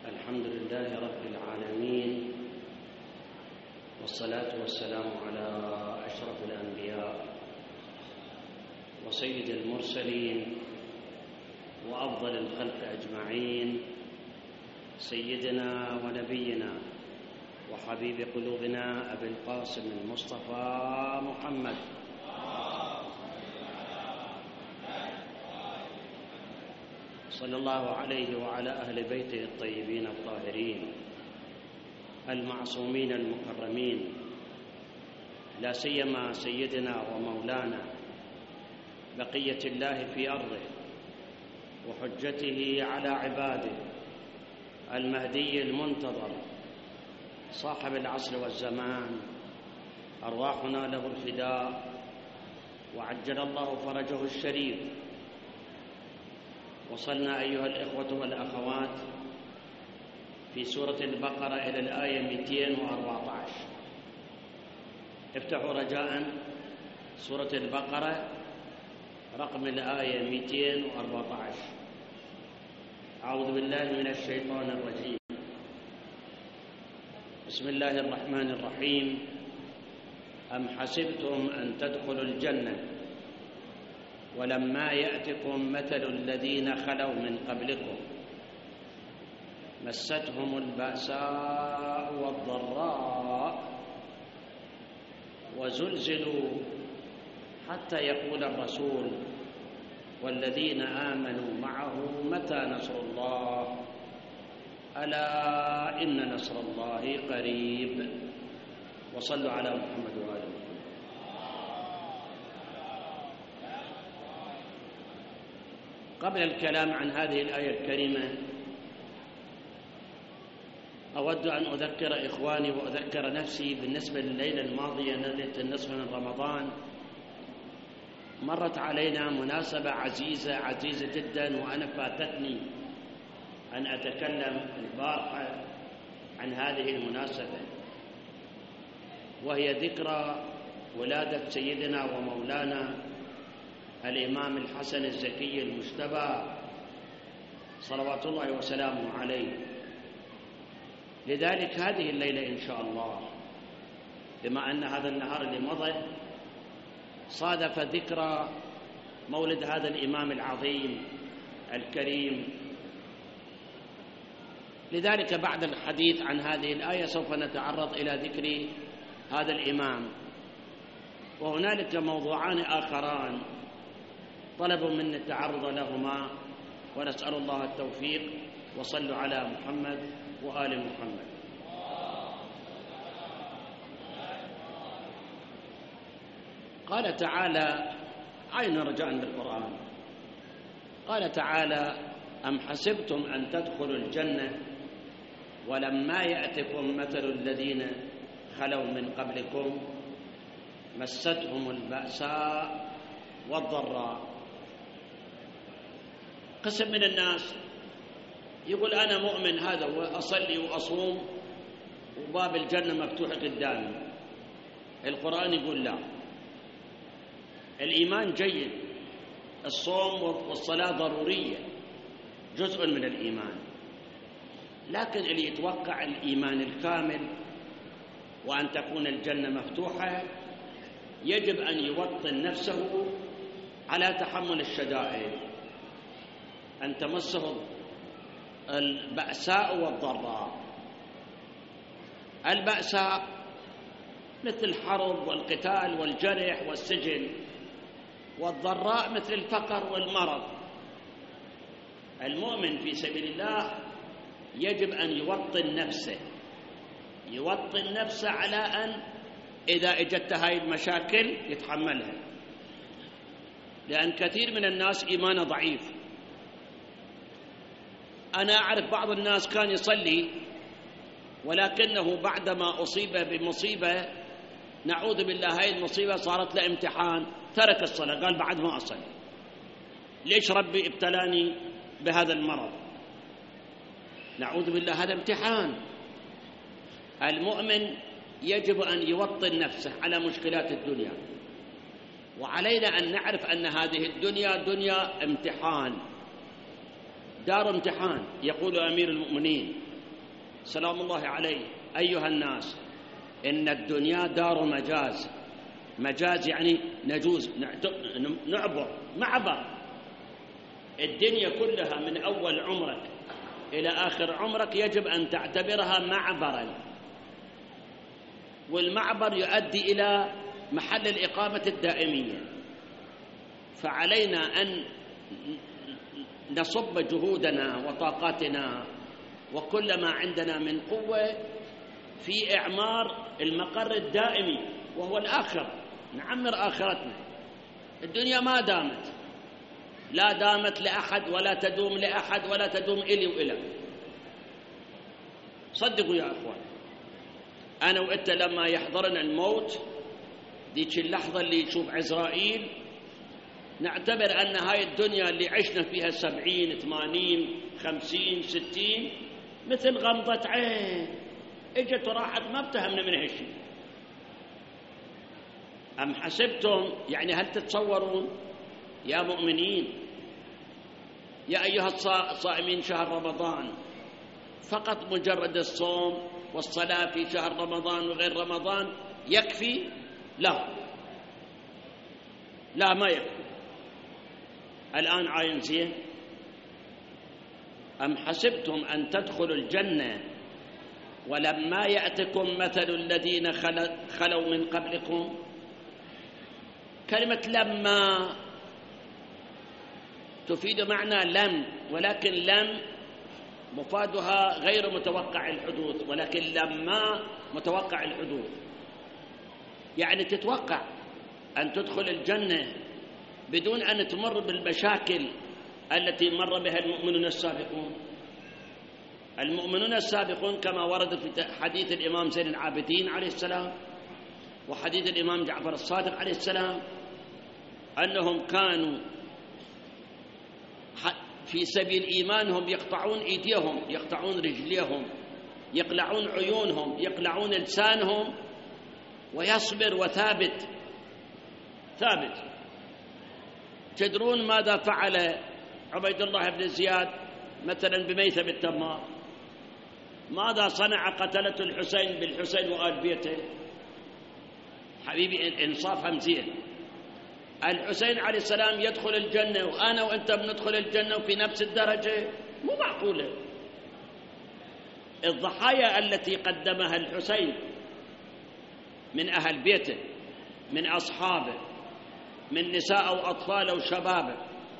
الحمد لله رب العالمين، والصلاة والسلام على أشرف الأنبياء وسيد المرسلين وأفضل الخلق أجمعين، سيدنا ونبينا وحبيب قلوبنا أبي القاسم المصطفى محمد صلى الله عليه وعلى أهل بيته الطيبين الطاهرين المعصومين المكرمين، لا سيما سيدنا ومولانا بقية الله في أرضه وحجته على عباده المهدي المنتظر صاحب العصر والزمان، أرواحنا له الفداء وعجل الله فرجه الشريف. وصلنا أيها الإخوة والأخوات في سورة البقرة إلى الآية 214. افتحوا رجاءً سورة البقرة رقم الآية 214. أعوذ بالله من الشيطان الرجيم. بسم الله الرحمن الرحيم. أم حسبتم أن تدخلوا الجنة ولما يأتكم مثل الذين خلوا من قبلكم مستهم البأساء والضراء وزلزلوا حتى يقول الرسول والذين آمنوا معه متى نصر الله ألا إن نصر الله قريب. وصلوا على محمد وآل محمد. قبل الكلام عن هذه الآية الكريمة أود أن أذكر إخواني وأذكر نفسي بالنسبة لليلة الماضية ليلة النصف من رمضان. مرت علينا مناسبة عزيزة جدا، وأنا فاتتني أن أتكلم البارحة عن هذه المناسبة، وهي ذكرى ولادة سيدنا ومولانا الإمام الحسن الزكي المجتبى صلوات الله وسلامه عليه. لذلك هذه الليلة إن شاء الله، بما أن هذا النهار اللي مضى صادف ذكرى مولد هذا الإمام العظيم الكريم، لذلك بعد الحديث عن هذه الآية سوف نتعرض إلى ذكر هذا الإمام. وهنالك موضوعان آخران طلبوا منا التعرض لهما، ونسأل الله التوفيق. وصلوا على محمد وآل محمد. قال تعالى، عين رجاء بالقرآن، قال تعالى: أم حسبتم أن تدخلوا الجنة ولما يأتكم مثل الذين خلوا من قبلكم مستهم البأساء والضراء. قسم من الناس يقول أنا مؤمن هذا وأصلي وأصوم وباب الجنة مفتوح قدامي. القرآن يقول لا، الإيمان جيد، الصوم والصلاة ضرورية، جزء من الإيمان، لكن اللي يتوقع الإيمان الكامل وأن تكون الجنة مفتوحة يجب أن يوطن نفسه على تحمل الشدائد، أن تمسه البأساء والضراء. البأساء مثل الحرب والقتال والجرح والسجن، والضراء مثل الفقر والمرض. المؤمن في سبيل الله يجب أن يوطن نفسه على أن إذا اجت هاي المشاكل يتحملها، لأن كثير من الناس إيمانه ضعيف. أنا أعرف بعض الناس كان يصلي ولكنه بعدما أصيب بمصيبة، نعوذ بالله، هاي المصيبة صارت له امتحان، ترك الصلاة، قال بعد ما أصلي. ليش ربي ابتلاني بهذا المرض؟ نعوذ بالله، هذا امتحان. المؤمن يجب أن يوطن نفسه على مشكلات الدنيا، وعلينا أن نعرف أن هذه الدنيا دنيا امتحان، دار امتحان. يقول أمير المؤمنين سلام الله عليه: أيها الناس، إن الدنيا دار مجاز. مجاز يعني نجوز، نعبر، معبر. الدنيا كلها من أول عمرك إلى آخر عمرك يجب أن تعتبرها معبرا، والمعبر يؤدي إلى محل الإقامة الدائمية. فعلينا أن نصب جهودنا وطاقاتنا وكل ما عندنا من قوة في إعمار المقر الدائمي وهو الآخرة، نعمر آخرتنا. الدنيا ما دامت، لا دامت لأحد ولا تدوم لأحد ولا تدوم إلي وإلك. صدقوا يا أخوان، أنا وإنت لما يحضرنا الموت ديك اللحظة اللي يشوف عزرائيل نعتبر أن هاي الدنيا اللي عشنا فيها 70 80 50 60 مثل غمضة عين، اجت وراحت، ما بتهمنا من هالشيء. أم حسبتم، يعني هل تتصورون يا مؤمنين، يا أيها الصائمين شهر رمضان، فقط مجرد الصوم والصلاة في شهر رمضان وغير رمضان يكفي؟ لا ما يكفي. الآن عاين زين؟ أم حسبتم أن تدخلوا الجنة ولما يأتكم مثل الذين خلوا من قبلكم؟ كلمة لما تفيد معنى لم، ولكن لم مفادها غير متوقع الحدوث، ولكن لما متوقع الحدوث. يعني تتوقع أن تدخل الجنة بدون أن تمر بالمشاكل التي مر بها المؤمنون السابقون. المؤمنون السابقون كما ورد في حديث الإمام زين العابدين عليه السلام وحديث الإمام جعفر الصادق عليه السلام أنهم كانوا في سبيل إيمانهم يقطعون أيديهم، يقطعون رجليهم، يقلعون عيونهم، يقلعون لسانهم، ويصبر وثابت ثابت. تدرون ماذا فعل عبيد الله بن زياد مثلا بميثم التمار؟ ماذا صنع قتلة الحسين بالحسين وآل بيته؟ حبيبي انصاف همزين. الحسين عليه السلام يدخل الجنة وأنا وأنت بندخل الجنة وفي نفس الدرجة؟ مو معقولة. الضحايا التي قدمها الحسين من أهل بيته، من أصحابه، من نساء وأطفال وشباب،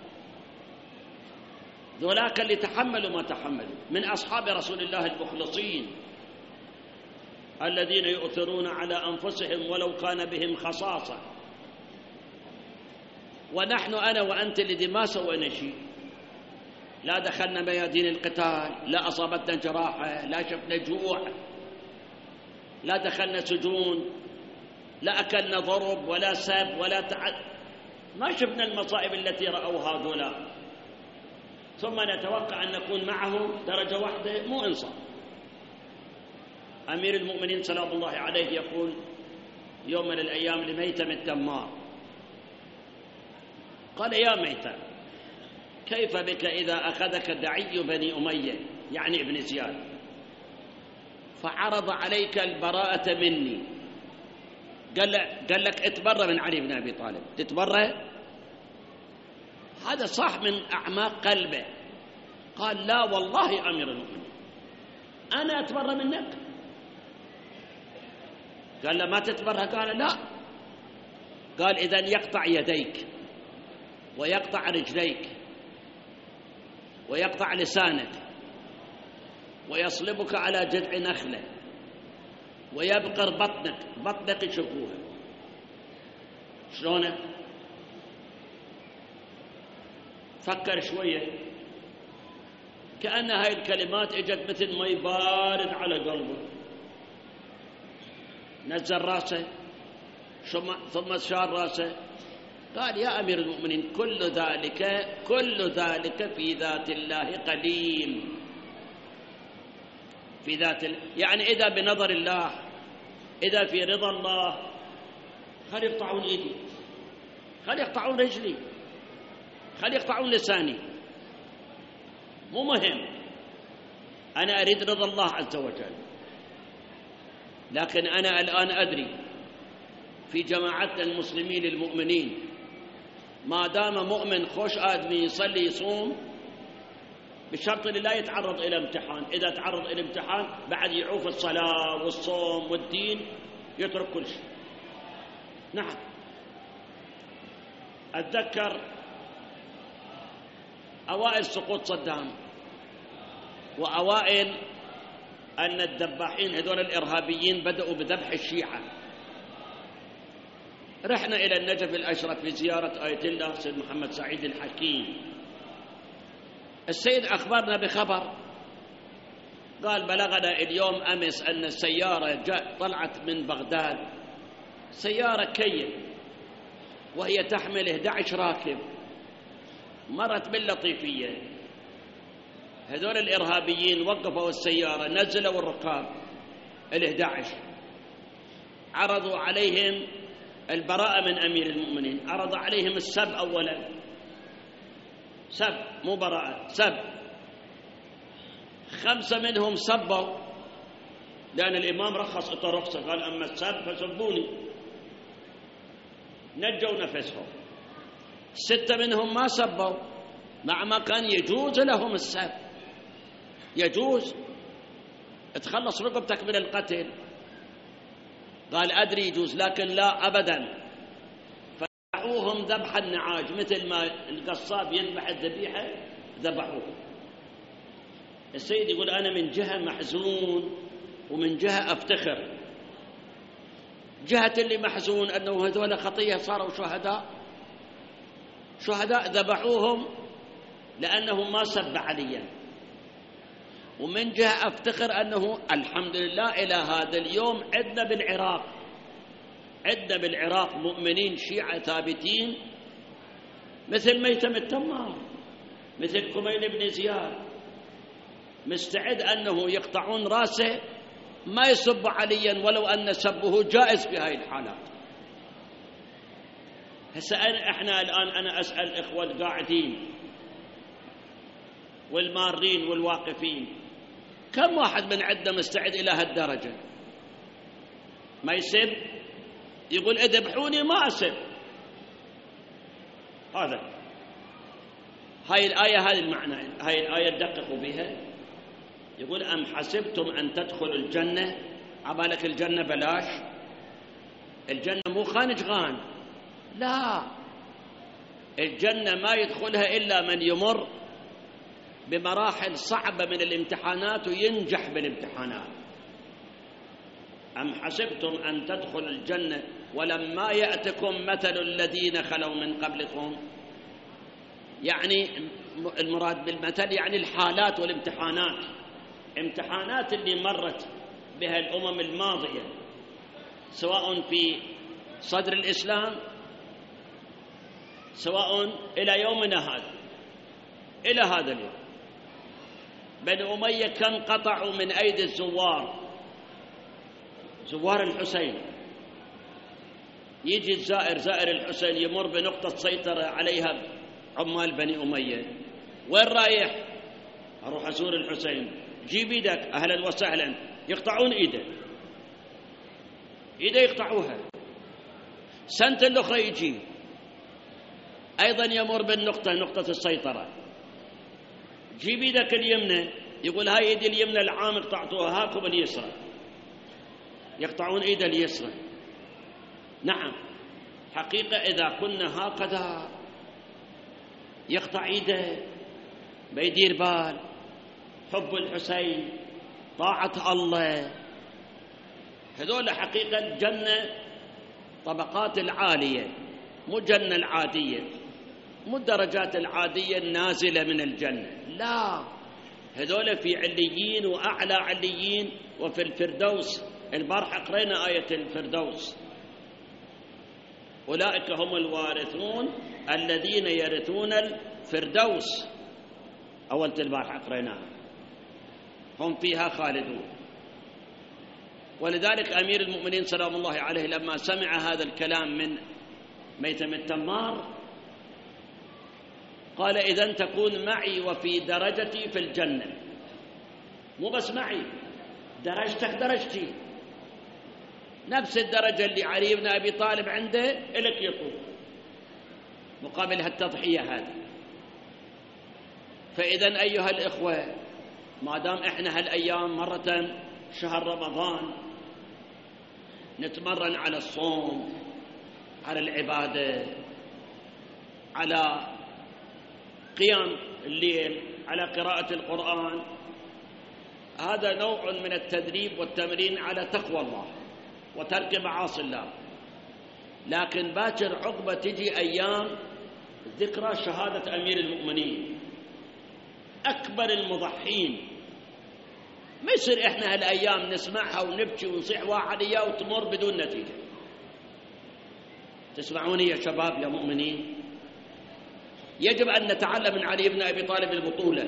ذولاك اللي تحملوا ما تحملوا، من أصحاب رسول الله المخلصين الذين يؤثرون على أنفسهم ولو كان بهم خصاصة. ونحن أنا وأنت الذي ما سوينا شيء، لا دخلنا ميادين القتال، لا أصابتنا جراحة، لا شفنا جوع، لا دخلنا سجون، لا أكلنا ضرب ولا سب ولا ما شفنا المصائب التي رأوها هؤلاء، ثم نتوقع أن نكون معهم درجة واحدة. مو إنصاف. أمير المؤمنين سلام الله عليه يقول يوم من الأيام لميثم التمار، قال: يا ميثم، كيف بك إذا أخذك دعي بني أمية، يعني ابن زياد، فعرض عليك البراءة مني؟ قال لك اتبرأ من علي بن أبي طالب. تتبرأ؟ هذا صح من أعماق قلبه. قال: لا والله أمير المؤمنين، أنا أتبرأ منك. قال له: ما تتبرأ؟ قال: لا. قال: إذن يقطع يديك ويقطع رجليك ويقطع لسانك ويصلبك على جذع نخلة ويبقر بطنك يشوفوها. شلونه؟ فكر شوية. كأن هاي الكلمات اجت مثل ما يبارد على قلبه. نزل راسه ثم شار راسه. قال: يا أمير المؤمنين، كل ذلك في ذات الله قديم. في ذات يعني إذا بنظر الله، إذا في رضا الله، خلي يقطعون إيدي، خلي يقطعون رجلي، خلي يقطعون لساني، مو مهم. أنا أريد رضا الله عز وجل، لكن أنا الآن أدري في جماعتنا المسلمين المؤمنين ما دام مؤمن خوش آدمي يصلي يصوم بشرط أن لا يتعرض إلى امتحان. إذا تعرض إلى امتحان بعد يعوف الصلاة والصوم والدين، يترك كل شيء. نعم، أتذكر أوائل سقوط صدام وأوائل أن الذباحين هذول الإرهابيين بدأوا بذبح الشيعة. رحنا إلى النجف الأشرف لزيارة آية الله سيد محمد سعيد الحكيم. السيد أخبرنا بخبر، قال بلغنا اليوم أمس أن السيارة طلعت من بغداد، سيارة كيف وهي تحمل 11 راكب، مرت باللطيفية. هذول الإرهابيين وقفوا السيارة، نزلوا الركاب 11، عرضوا عليهم البراءة من أمير المؤمنين، عرض عليهم السب أولا، سب مو براءة، سب. 5 منهم سبوا لأن الإمام رخص رخصة، قال أما السب فسبوني، نجوا نفسهم. 6 منهم ما سبوا مع ما كان يجوز لهم السب، يجوز تخلص رقبتك من القتل، قال أدري يجوز لكن لا أبدا. فذبحوهم ذبح النعاج، مثل ما القصاب يذبح الذبيحة ذبحوه. السيد يقول أنا من جهة محزون ومن جهة أفتخر. جهة اللي محزون أنه هذول خطية صاروا شهداء ذبحوهم لأنهم ما سب عليا، ومن جهة أفتخر أنه الحمد لله إلى هذا اليوم عندنا بالعراق مؤمنين شيعة ثابتين مثل ميتم التمار، مثل كميل بن زياد، مستعد أنه يقطعون رأسه ما يسب عليا ولو أن سبه جائز في هذه الحالات. هسه احنا الآن أنا أسأل الإخوة القاعدين والمارين والواقفين، كم واحد من عندنا مستعد إلى هالدرجة ما يسب؟ يقول اذبحوني ما أسب. هذا هاي الآية، هذه المعنى، هاي الآية دققوا بها. يقول أم حسبتم أن تدخلوا الجنة، عبالك الجنة بلاش؟ الجنة مو خانجغان، لا، الجنة ما يدخلها إلا من يمر بمراحل صعبة من الامتحانات وينجح بالامتحانات. أم حسبتم أن تدخلوا الجنة ولما يأتكم مثل الذين خلوا من قبلكم، يعني المراد بالمثل يعني الحالات والامتحانات، امتحانات اللي مرت بها الأمم الماضية سواء في صدر الإسلام سواء إلى يومنا هذا، إلى هذا اليوم. بني أمية كم قطعوا من أيدي زوار الحسين. يجي زائر الحسين يمر بنقطة سيطرة عليها عمال بني أمية، وين رايح؟ أروح أزور الحسين. جيب يدك، أهلا وسهلا. يقطعون إيده يقطعوها. سنة الأخرى يجي أيضا يمر بالنقطة، نقطة السيطرة. جيب يدك اليمنى، يقول هاي يدي اليمنى العام اقطعتوها، هاكم اليسرى. يقطعون ايده اليسرى. نعم، حقيقة إذا كنا هكذا يقطع ايده، بيدير بال، حب الحسين، طاعة الله، هذول حقيقة الجنة طبقات العالية، مو جنة العادية، مو الدرجات العادية النازلة من الجنة، لا، هذول في عليين وأعلى عليين وفي الفردوس. البارحة قرينا آية الفردوس، أولئك هم الوارثون الذين يرثون الفردوس، أول البارحة قريناها، هم فيها خالدون. ولذلك أمير المؤمنين سلام الله عليه لما سمع هذا الكلام من ميتم التمار قال إذن تكون معي وفي درجتي في الجنة. مو بس معي، درجتك درجتي، نفس الدرجة اللي علي بن أبي طالب عنده إلك يطول مقابل هالتضحية هذه. فإذا أيها الإخوة، ما دام إحنا هالأيام مرة شهر رمضان نتمرن على الصوم، على العبادة، على قيام الليل، على قراءة القرآن، هذا نوع من التدريب والتمرين على تقوى الله وترك معاصي الله. لكن باكر عقبة تجي أيام ذكرى شهادة أمير المؤمنين أكبر المضحين، ما يصير إحنا هالأيام نسمعها ونبكي ونصيح واحد إياه وتمر بدون نتيجة. تسمعوني يا شباب يا مؤمنين؟ يجب أن نتعلم من علي بن أبي طالب البطولة،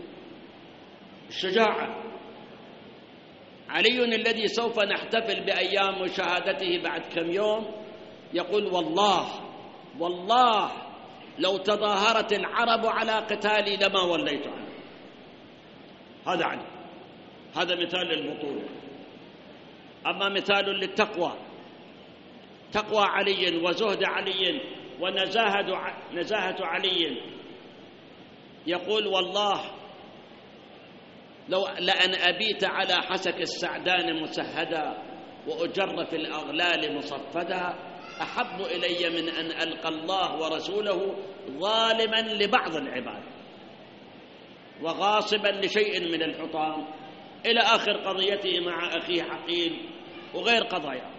الشجاعة. علي الذي سوف نحتفل بأيام شهادته بعد كم يوم يقول: والله لو تظاهرت العرب على قتالي لما وليت عنه. هذا علي، هذا مثال للبطولة. أما مثال للتقوى، تقوى علي وزهد علي ونزاهة علي، يقول: والله لأن أبيت على حسك السعدان مسهدا وأجر في الأغلال مصفدا أحب إلي من أن ألقى الله ورسوله ظالما لبعض العباد وغاصبا لشيء من الحطام، إلى آخر قضيته مع أخيه حقيل وغير قضايا.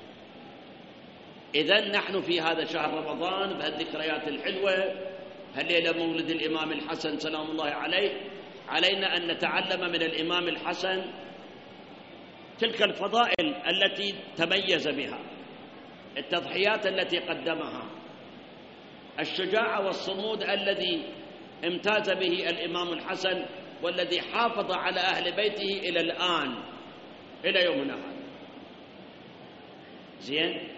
إذن نحن في هذا شهر رمضان بهالذكريات الحلوة، هالليلة مولد الإمام الحسن سلام الله عليه، علينا أن نتعلم من الإمام الحسن تلك الفضائل التي تميز بها، التضحيات التي قدمها، الشجاعة والصمود الذي امتاز به الإمام الحسن، والذي حافظ على أهل بيته إلى الآن، إلى يومنا هذا. زين؟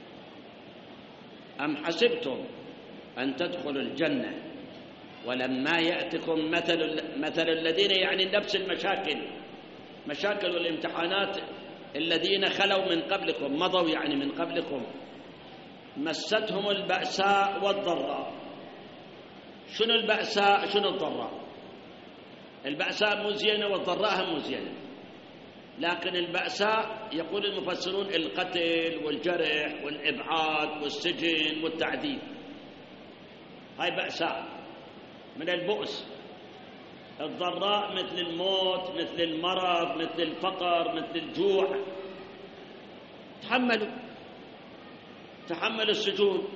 أم حسبتم أن تدخلوا الجنة ولما يأتكم مثل الذين، يعني نفس المشاكل والامتحانات الذين خلوا من قبلكم، مضوا يعني من قبلكم، مستهم البأساء والضراء. شنو البأساء شنو الضراء؟ البأساء مو زينة والضراء هم مو زينة، لكن البأساء يقول المفسرون القتل والجرح والإبعاد والسجن والتعذيب، هاي بأساء من البؤس. الضراء مثل الموت، مثل المرض، مثل الفقر، مثل الجوع. تحملوا السجون.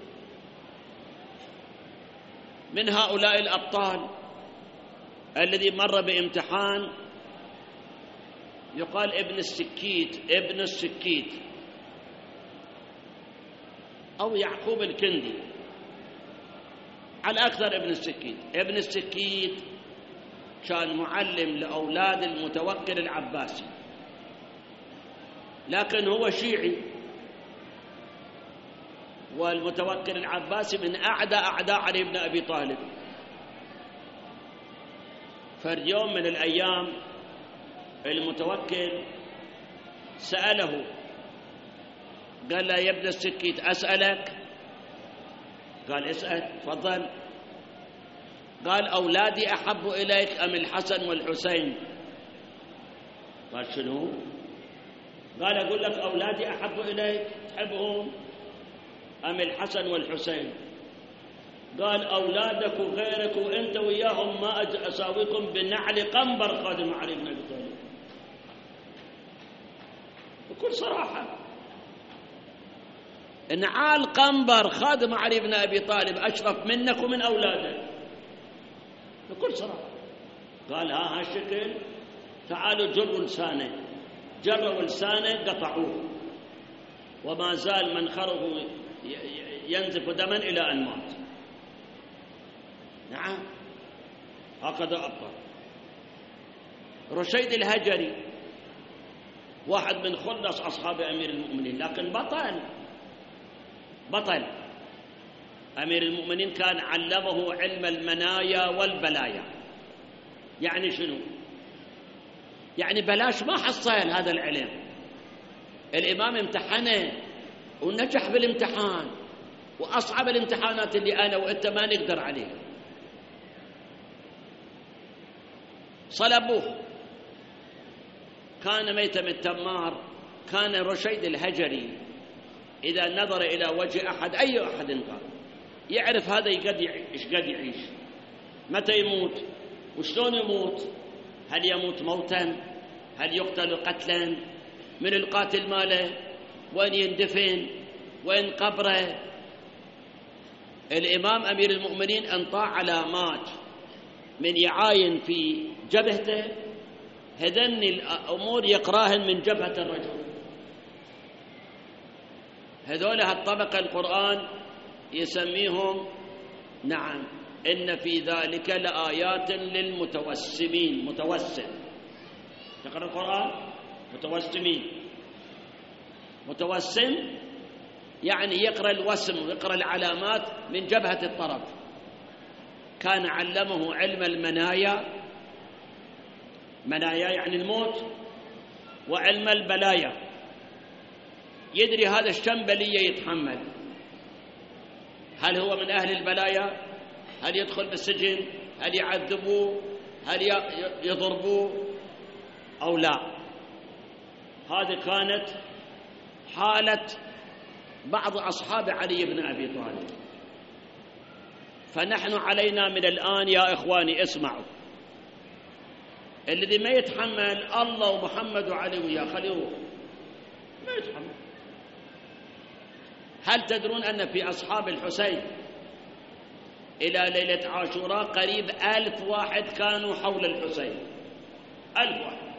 من هؤلاء الأبطال الذي مر بامتحان يقال ابن السكيت أو يعقوب الكندي، على أكثر ابن السكيت كان معلم لأولاد المتوكل العباسي، لكن هو شيعي، والمتوكل العباسي من أعداء علي بن أبي طالب. فاليوم من الأيام المتوكل سأله، قال له: يا ابن السكيت أسألك؟ قال: اسأل تفضل. قال: أولادي أحب إليك أم الحسن والحسين؟ قال: شنو؟ قال: أقول لك أولادي أحب إليك، تحبهم أم الحسن والحسين؟ قال: أولادك وغيرك وأنت وياهم ما أساويكم بنعل قنبر خادم علي بن أبي طالب. بكل صراحة، نعال قنبر خادم علي بن أبي طالب أشرف منك ومن أولادك، بكل صراحة. قال: هالشكل، تعالوا جروا لسانه قطعوه، وما زال منخره ينزف دما إلى أن مات. نعم، هكذا أبطل. رشيد الهجري واحد من خلص أصحاب أمير المؤمنين، لكن بطل. أمير المؤمنين كان علمه علم المنايا والبلايا. يعني شنو؟ يعني بلاش ما حصل هذا العلم. الإمام امتحنه ونجح بالامتحان، وأصعب الامتحانات اللي أنا وأنت ما نقدر عليها. صلبوه، كان ميتم التمار. كان رشيد الهجري إذا نظر إلى وجه أحد، أي أحد قال، يعرف هذا إيش قد يعيش، متى يموت، وشلون يموت، هل يموت موتا، هل يقتل قتلا، من القاتل ماله، وين يندفن، وين قبره. الإمام أمير المؤمنين انطاع علامات من يعاين في جبهته، هذن الأمور يقراهن من جبهة الرجل. هذول هالطبقة القرآن يسميهم، نعم، إن في ذلك لآيات للمتوسمين. متوسم، تقرأ القرآن متوسمين. متوسم يعني يقرأ الوسم ويقرأ العلامات من جبهة الطرف. كان علمه علم المنايا، منايا يعني الموت، وعلم البلايا، يدري هذا الشم بلية يتحمل، هل هو من أهل البلايا، هل يدخل بالسجن، هل يعذبوه، هل يضربوه أو لا. هذه كانت حالة بعض أصحاب علي بن أبي طالب. فنحن علينا من الآن يا إخواني، اسمعوا، الذي ما يتحمل الله ومحمد وعلي وياه خليه ما يتحمل. هل تدرون أن في أصحاب الحسين إلى ليلة عاشوراء قريب 1000 واحد كانوا حول الحسين، 1000 واحد.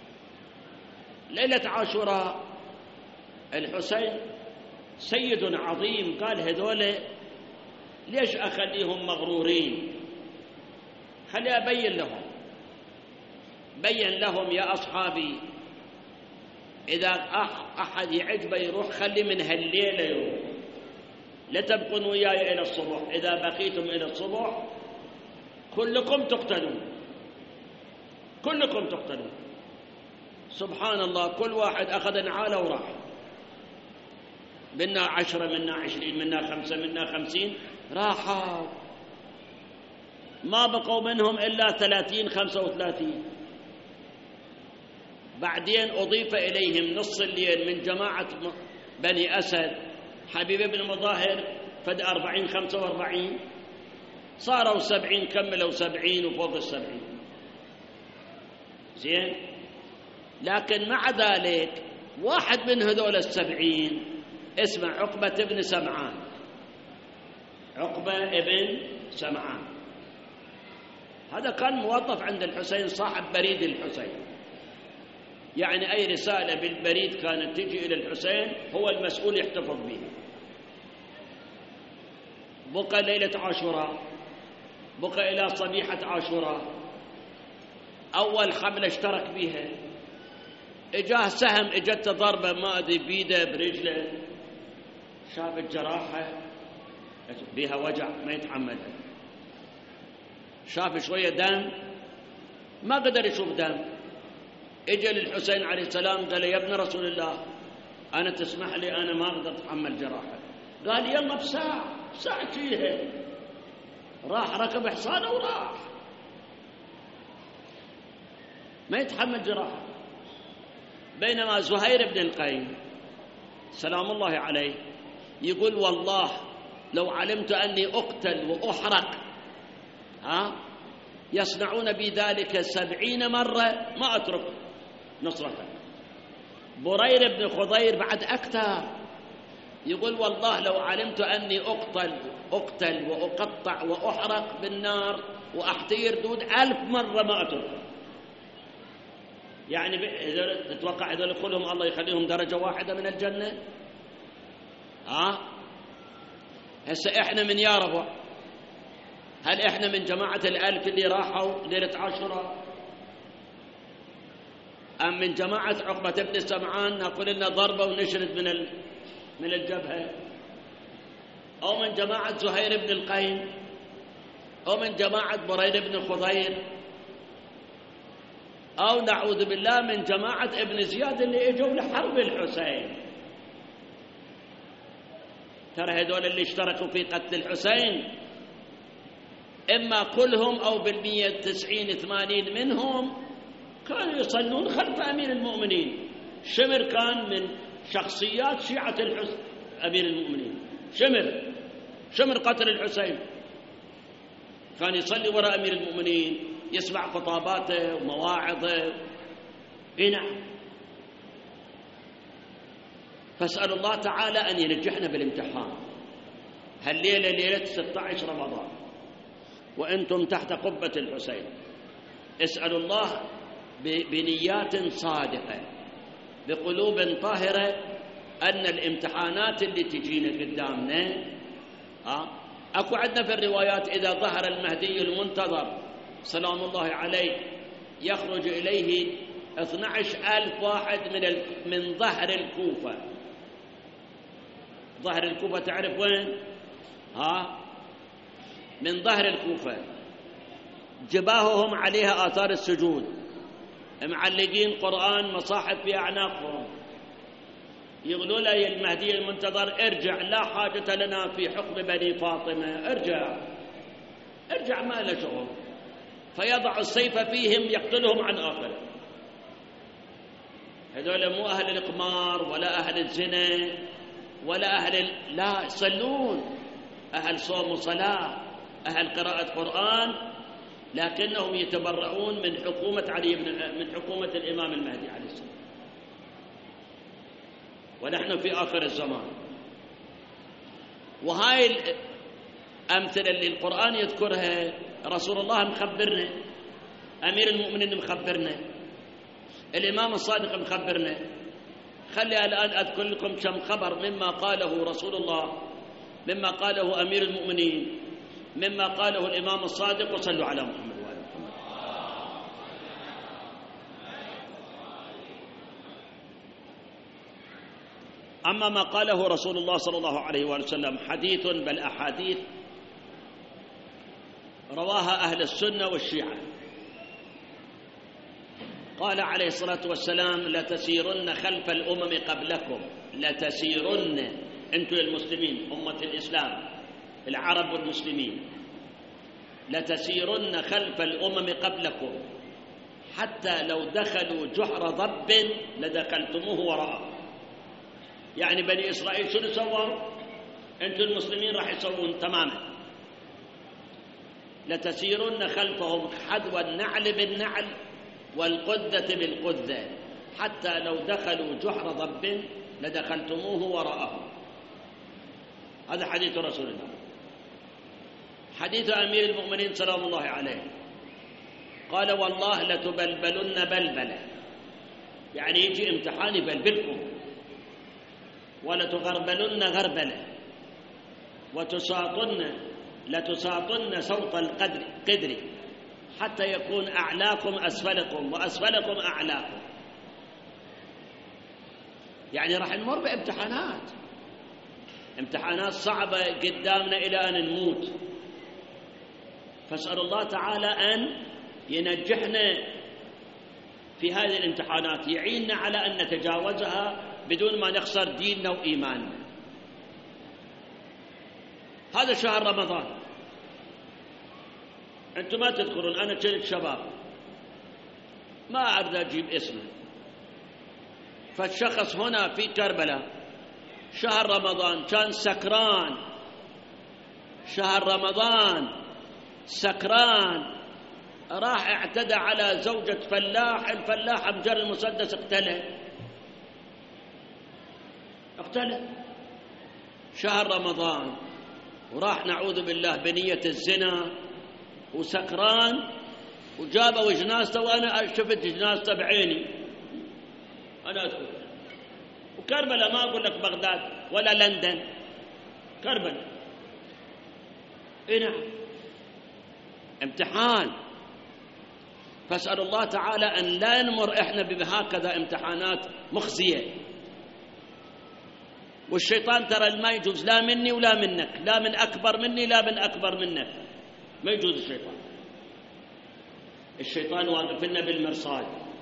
ليلة عاشوراء الحسين سيد عظيم، قال هذول ليش أخليهم مغرورين، خلي أبين لهم. بين لهم يا أصحابي، إذا أحد يعجبه يروح، خلي من هالليلة يروح، لا تبقون وياي إلى الصبح، إذا بقيتم إلى الصبح كلكم تقتلون، كلكم تقتلون. سبحان الله، كل واحد أخذ نعاله وراح، منا 10، منا 20، منا 5، منا 50، راحوا، ما بقوا منهم إلا 30 35. بعدين أضيف إليهم نص الليل من جماعة بني أسد، حبيب بن مظاهر، فد 40 45، صاروا 70، كملوا 70 وفوق 70. زين، لكن مع ذلك واحد من هذول 70 اسمه عقبة بن سمعان. عقبة بن سمعان هذا كان موظف عند الحسين، صاحب بريد الحسين، يعني أي رسالة بالبريد كانت تجي إلى الحسين هو المسؤول يحتفظ بها. بقى ليلة عاشوراء، بقى إلى صبيحة عاشوراء، أول حملة اشترك بها، إجاه سهم، إجته ضربة ما أدري بيده برجله، شاف الجراحة بها وجع ما يتحملها، شاف شوية دم ما قدر يشوف دم، اجى للحسين عليه السلام قال يا ابن رسول الله أنا تسمح لي، أنا ما أقدر أتحمل جراحة. قال يلا بساعة فيها، راح ركب حصانه وراح، ما يتحمل جراحة. بينما زهير بن القيم سلام الله عليه يقول والله لو علمت أني أقتل وأحرق يصنعون بذلك 70 مرة ما أترك نصرته. برير بن خضير بعد أكثر يقول والله لو علمت أني أقتل وأقطع وأحرق بالنار وأحتير دود 1000 مرة ما أتركه. يعني تتوقع هذول كلهم الله يخليهم درجة واحدة من الجنة؟ هسه إحنا من يا ربع، هل إحنا من جماعة 1000 اللي راحوا ليلة عاشوراء، أم من جماعة عقبة بن سمعان نقول لنا ضربة ونشرد من الجبهة، أو من جماعة زهير بن القيم، أو من جماعة بريد بن خضير؟ أو نعوذ بالله من جماعة ابن زياد اللي اجوا لحرب الحسين. ترى هذول اللي اشتركوا في قتل الحسين إما كلهم أو بالمية 90-80 منهم كانوا يصلون خلف أمير المؤمنين. شمر كان من شخصيات شيعة الحسين أمير المؤمنين، شمر قتل الحسين كان يصلي وراء أمير المؤمنين، يسمع خطاباته ومواعظه. نعم. فاسأل الله تعالى أن ينجحنا بالامتحان. هالليلة ليلة 16 رمضان وأنتم تحت قبة الحسين، اسألوا الله بنيات صادقة بقلوب طاهرة أن الامتحانات اللي تجينا قدامنا أكو عندنا في الروايات إذا ظهر المهدي المنتظر سلام الله عليه يخرج إليه 12,000 واحد من ظهر الكوفة. ظهر الكوفة تعرف وين؟ من ظهر الكوفة، جباههم عليها آثار السجود، معلقين قرآن مصاحف في أعناقهم، يقولوا له يا المهدي المنتظر ارجع، لا حاجة لنا في حكم بني فاطمة، ارجع ما له شغل. فيضع السيف فيهم يقتلهم عن آخر. هذول مو أهل الإقمار ولا أهل الزنا ولا لا، يصلون، أهل صوم وصلاة، أهل قراءة قرآن، لكنهم يتبرؤون من حكومة الإمام المهدي عليه السلام. ونحن في آخر الزمان. وهاي الأمثلة اللي القرآن يذكرها رسول الله مخبرنا، أمير المؤمنين مخبرنا، الإمام الصادق مخبرنا. خلي الآن أذكر لكم كم خبر مما قاله رسول الله، مما قاله أمير المؤمنين، مما قاله الإمام الصادق. وصلوا على محمد وآل محمد. أما ما قاله رسول الله صلى الله عليه وآله وسلم حديث بل أحاديث رواها أهل السنة والشيعة. قال عليه الصلاة والسلام لتسيرن خلف الأمم قبلكم، لتسيرن أنتم المسلمين أمة الإسلام العرب والمسلمين، لتسيرن خلف الأمم قبلكم حتى لو دخلوا جحر ضب لدخلتموه وراءه. يعني بني إسرائيل شنو سووا؟ أنتم المسلمين راح يسوون تماما. لتسيرن خلفهم حذو النعل بالنعل والقذة بالقذة حتى لو دخلوا جحر ضب لدخلتموه وراءه. هذا حديث رسول الله. حديث أمير المؤمنين سلام الله عليه قال والله لتبلبلن بلبلة، يعني يجي امتحان يبلبلكم، ولتغربلن غربلة، لتساطن سوط القدر حتى يكون أعلاكم أسفلكم وأسفلكم أعلاكم. يعني راح نمر امتحانات صعبة قدامنا إلى أن نموت. فاسأل الله تعالى أن ينجحنا في هذه الامتحانات، يعيننا على أن نتجاوزها بدون ما نخسر ديننا وإيماننا. هذا شهر رمضان، أنتم ما تذكرون، أنا كنت شباب ما أعرف أجيب اسمه. فالشخص هنا في كربلاء شهر رمضان كان سكران، شهر رمضان سكران، راح اعتدى على زوجة فلاح، الفلاح بجر المسدس اقتله. شهر رمضان، وراح نعوذ بالله بنية الزنا وسكران، وجابوا جنازته، وأنا شفت جنازته بعيني، أنا أذكر. وكربلاء، ما أقول لك بغداد ولا لندن، كربلاء. نعم، امتحان. فاسأل الله تعالى أن لا نمر إحنا بهكذا امتحانات مخزية. والشيطان ترى ما يجوز لا مني ولا منك، لا من أكبر مني لا من أكبر منك، ما يجوز. الشيطان واقف لنا بالمرصاد.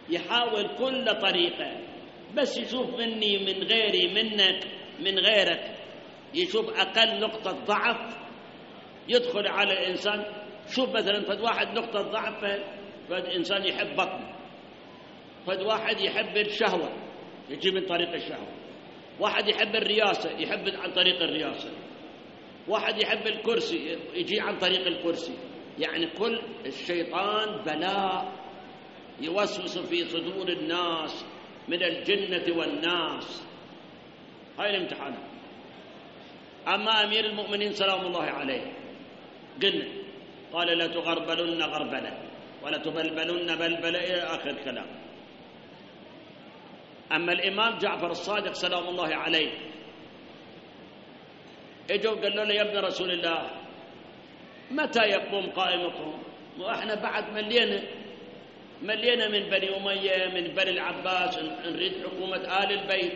يحاول كل طريقة، بس يشوف مني من غيري منك من غيرك، يشوف أقل نقطة ضعف يدخل على الإنسان. شوف مثلا فد واحد نقطة ضعف، فد إنسان يحب بطنه، فد واحد يحب الشهوة يجي من طريق الشهوة، واحد يحب الرياسة يحب عن طريق الرياسة، واحد يحب الكرسي يجي عن طريق الكرسي. يعني كل الشيطان بلاء يوسوس في صدور الناس من الجنة والناس. هاي الامتحانات. أما أمير المؤمنين سلام الله عليه قلنا قال لا تغربلن غربلة ولا تبلبلن بلبلة إلى آخر الكلام. أما الإمام جعفر الصادق سلام الله عليه اجوا قالوا له يا ابن رسول الله متى يقوم قائمكم؟ وإحنا بعد ملينا من بني أمية من بني العباس، نريد حكومة آل البيت،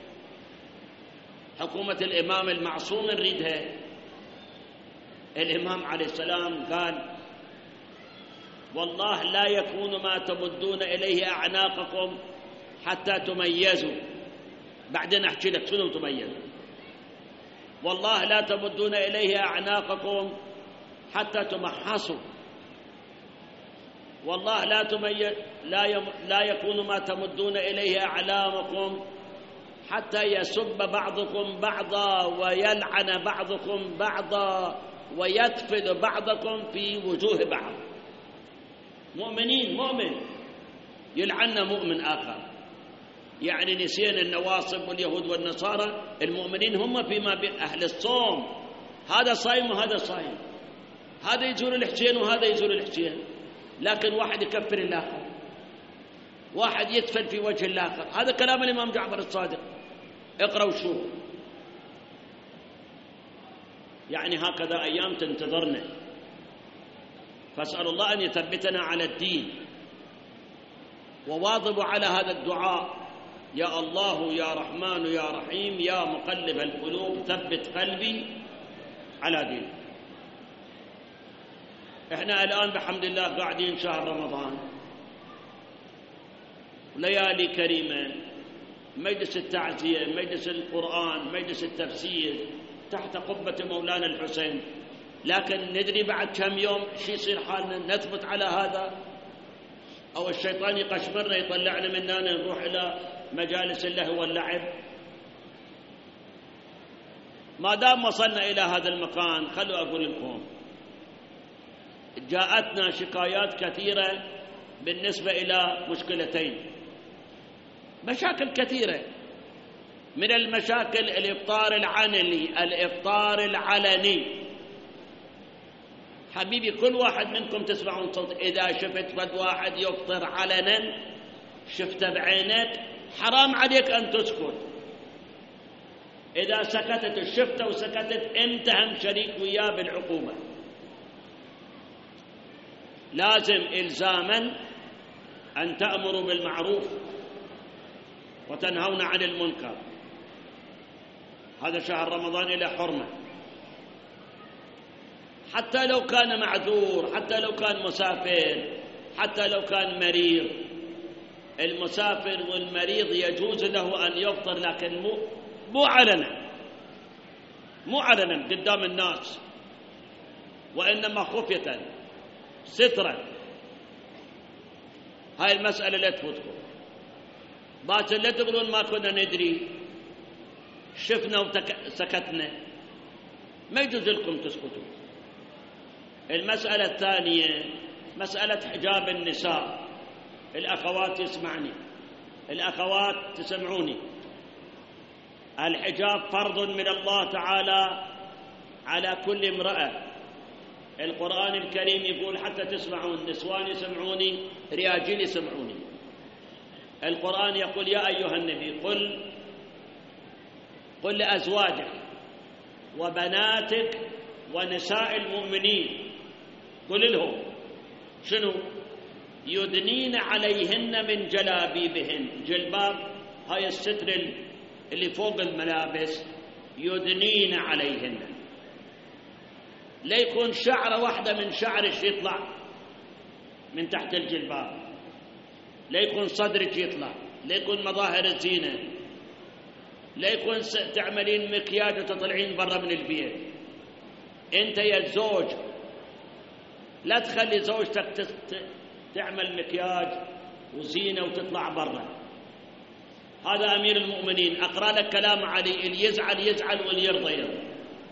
حكومة الإمام المعصوم نريدها. الإمام عليه السلام قال والله لا يكون ما تمدون إليه أعناقكم حتى تميزوا. بعدين أحكي لك شنو تميزوا. والله لا تمدون إليه أعناقكم حتى تمحصوا. والله لا يكون ما تمدون إليه أعلامكم حتى يسب بعضكم بعضا ويلعن بعضكم بعضا ويتفل بعضكم في وجوه بعض. مؤمن يلعن مؤمن آخر. يعني نسينا النواصب واليهود والنصارى، المؤمنين هم فيما بين أهل الصوم، هذا صايم وهذا صايم، هذا يزور الحسين وهذا يزور الحسين، لكن واحد يكفر الآخر، واحد يتفل في وجه الآخر. هذا كلام الإمام جعفر الصادق، اقرأوا شوف. يعني هكذا أيام تنتظرنا، فاسأل الله أن يثبتنا على الدين، وواظبوا على هذا الدعاء: يا الله يا رحمن يا رحيم يا مقلب القلوب ثبت قلبي على دينك. احنا الآن بحمد الله قاعدين شهر رمضان، ليالي كريمة، مجلس التعزية، مجلس القرآن، مجلس التفسير تحت قبة مولانا الحسين. لكن ندري بعد كم يوم شو يصير حالنا؟ نثبت على هذا أو الشيطان يقشمرنا يطلعنا مننا نروح إلى مجالس اللهو واللعب؟ ما دام وصلنا إلى هذا المكان، خلوا أقول لكم جاءتنا شكايات كثيرة بالنسبة إلى مشكلتين، مشاكل كثيرة. من المشاكل الإفطار العلني. حبيبي كل واحد منكم تسمعون صوت، إذا شفت فد واحد يفطر علنا شفته بعينك حرام عليك أن تسكت. إذا سكتت شفته وسكتت أنت هم شريك وياه بالعقوبة. لازم إلزاما أن تأمروا بالمعروف وتنهون عن المنكر. هذا شهر رمضان إلى حرمة، حتى لو كان معذور، حتى لو كان مسافر، حتى لو كان مريض. المسافر والمريض يجوز له أن يفطر، لكن مو علنا قدام الناس، وإنما خفية سترا. هاي المسألة لا تفوتكم. باكر لا تقولون ما كنا ندري، شفنا وسكتنا. ما يجوز لكم تسكتوا. المسألة الثانية مسألة حجاب النساء. الأخوات يسمعني، الأخوات تسمعوني. الحجاب فرض من الله تعالى على كل امرأة. القرآن الكريم يقول، حتى تسمعون، نسوان يسمعوني، رجال يسمعوني. القرآن يقول يا أيها النبي قل لأزواجك وبناتك ونساء المؤمنين، قل لهم شنو؟ يدنين عليهن من جلابيبهن. جلباب هاي الستر اللي فوق الملابس، يدنين عليهن، لا يكون شعرة واحدة من شعر يطلع من تحت الجلباب. لا يكون صدرك يطلع، لا يكون مظاهر الزينة، لا يكون تعملين مكياج وتطلعين برا من البيت. أنت يا الزوج لا تخلي زوجتك تعمل مكياج وزينة وتطلع برا. هذا أمير المؤمنين. أقرأ لك كلام علي: اللي يزعل يزعل واللي يرضى يرضى.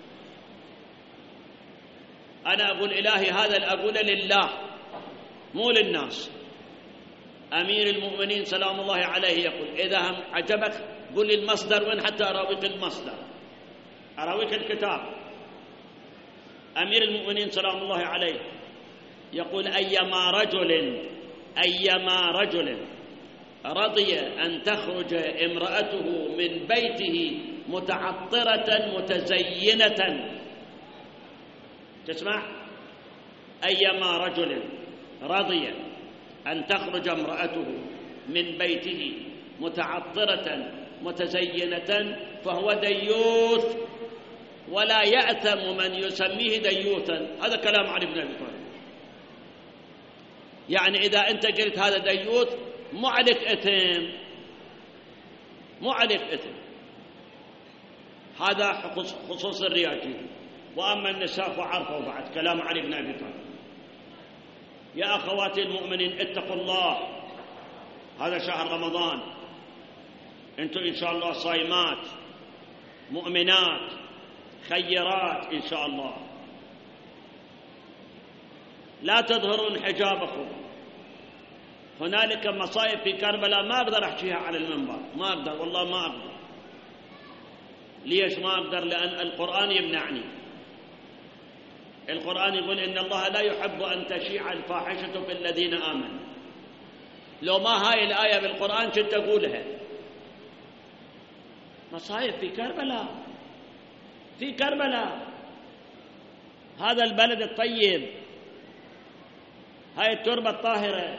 أنا أقول إلهي هذا اللي أقوله لله مو للناس. أمير المؤمنين سلام الله عليه يقول: إذا عجبك قل لي المصدر وين حتى أراويك المصدر، أراويك الكتاب. أمير المؤمنين سلام الله عليه يقول: أيما رجل رضي أن تخرج امرأته من بيته متعطرة متزينة. تسمع؟ أيما رجل رضي أن تخرج امرأته من بيته متعطرة متزينة فهو ديوث ولا يأثم من يسميه ديوثا. هذا كلام علي بن أبي طالب. يعني إذا أنت قلت هذا ديوث مو عليك إثم، مو عليك إثم. هذا خصوص الرياجين. وأما النساء فعرفوا بعد كلام علي بن أبي طالب. يا أخواتي المؤمنين اتقوا الله، هذا شهر رمضان، أنتم إن شاء الله صائمات مؤمنات خيرات إن شاء الله. لا تظهرون حجابكم. هنالك مصائب في كربلاء ما أقدر أحكيها على المنبر، ما أقدر، والله ما أقدر. ليش ما أقدر؟ لأن القرآن يمنعني. القرآن يقول: إن الله لا يحب أن تشيع الفاحشة في الذين آمنوا. لو ما هاي الآية بالقرآن كنت أقولها. مصائب في كربلاء، في كربلاء، هذا البلد الطيب، هاي التربة الطاهرة،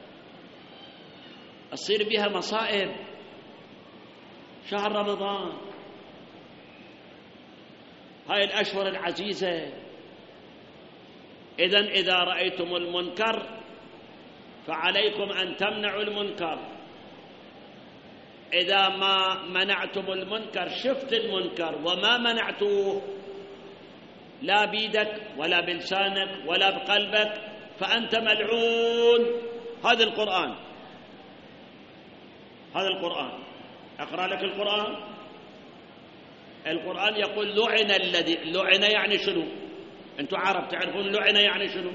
تصير بها مصائب. شهر رمضان، هاي الأشهر العزيزة. إذن إذا رأيتم المنكر فعليكم أن تمنعوا المنكر. إذا ما منعتم المنكر، شفت المنكر وما منعتوه لا بيدك ولا بلسانك ولا بقلبك فأنت ملعون. هذا القرآن، هذا القرآن. أقرأ لك القرآن. القرآن يقول: لعن الذي. لعن يعني شنو؟ أنتم عرب تعرفون لعن يعني شنو؟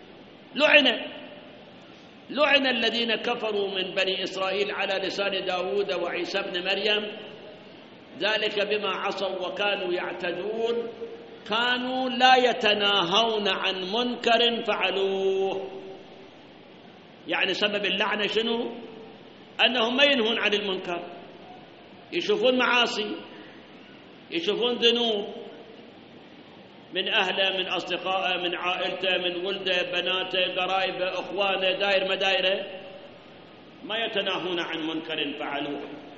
لعن الذين كفروا من بني إسرائيل على لسان داود وعيسى بن مريم، ذلك بما عصوا وكانوا يعتدون، كانوا لا يتناهون عن منكر فعلوه. يعني سبب اللعنة شنو؟ أنهم ما ينهون عن المنكر، يشوفون معاصي، يشوفون ذنوب من أهله، من أصدقائه، من عائلته، من ولده، بناته، قرايبه، أخوانه، داير مدايره، ما يتناهون عن منكر فعلوه.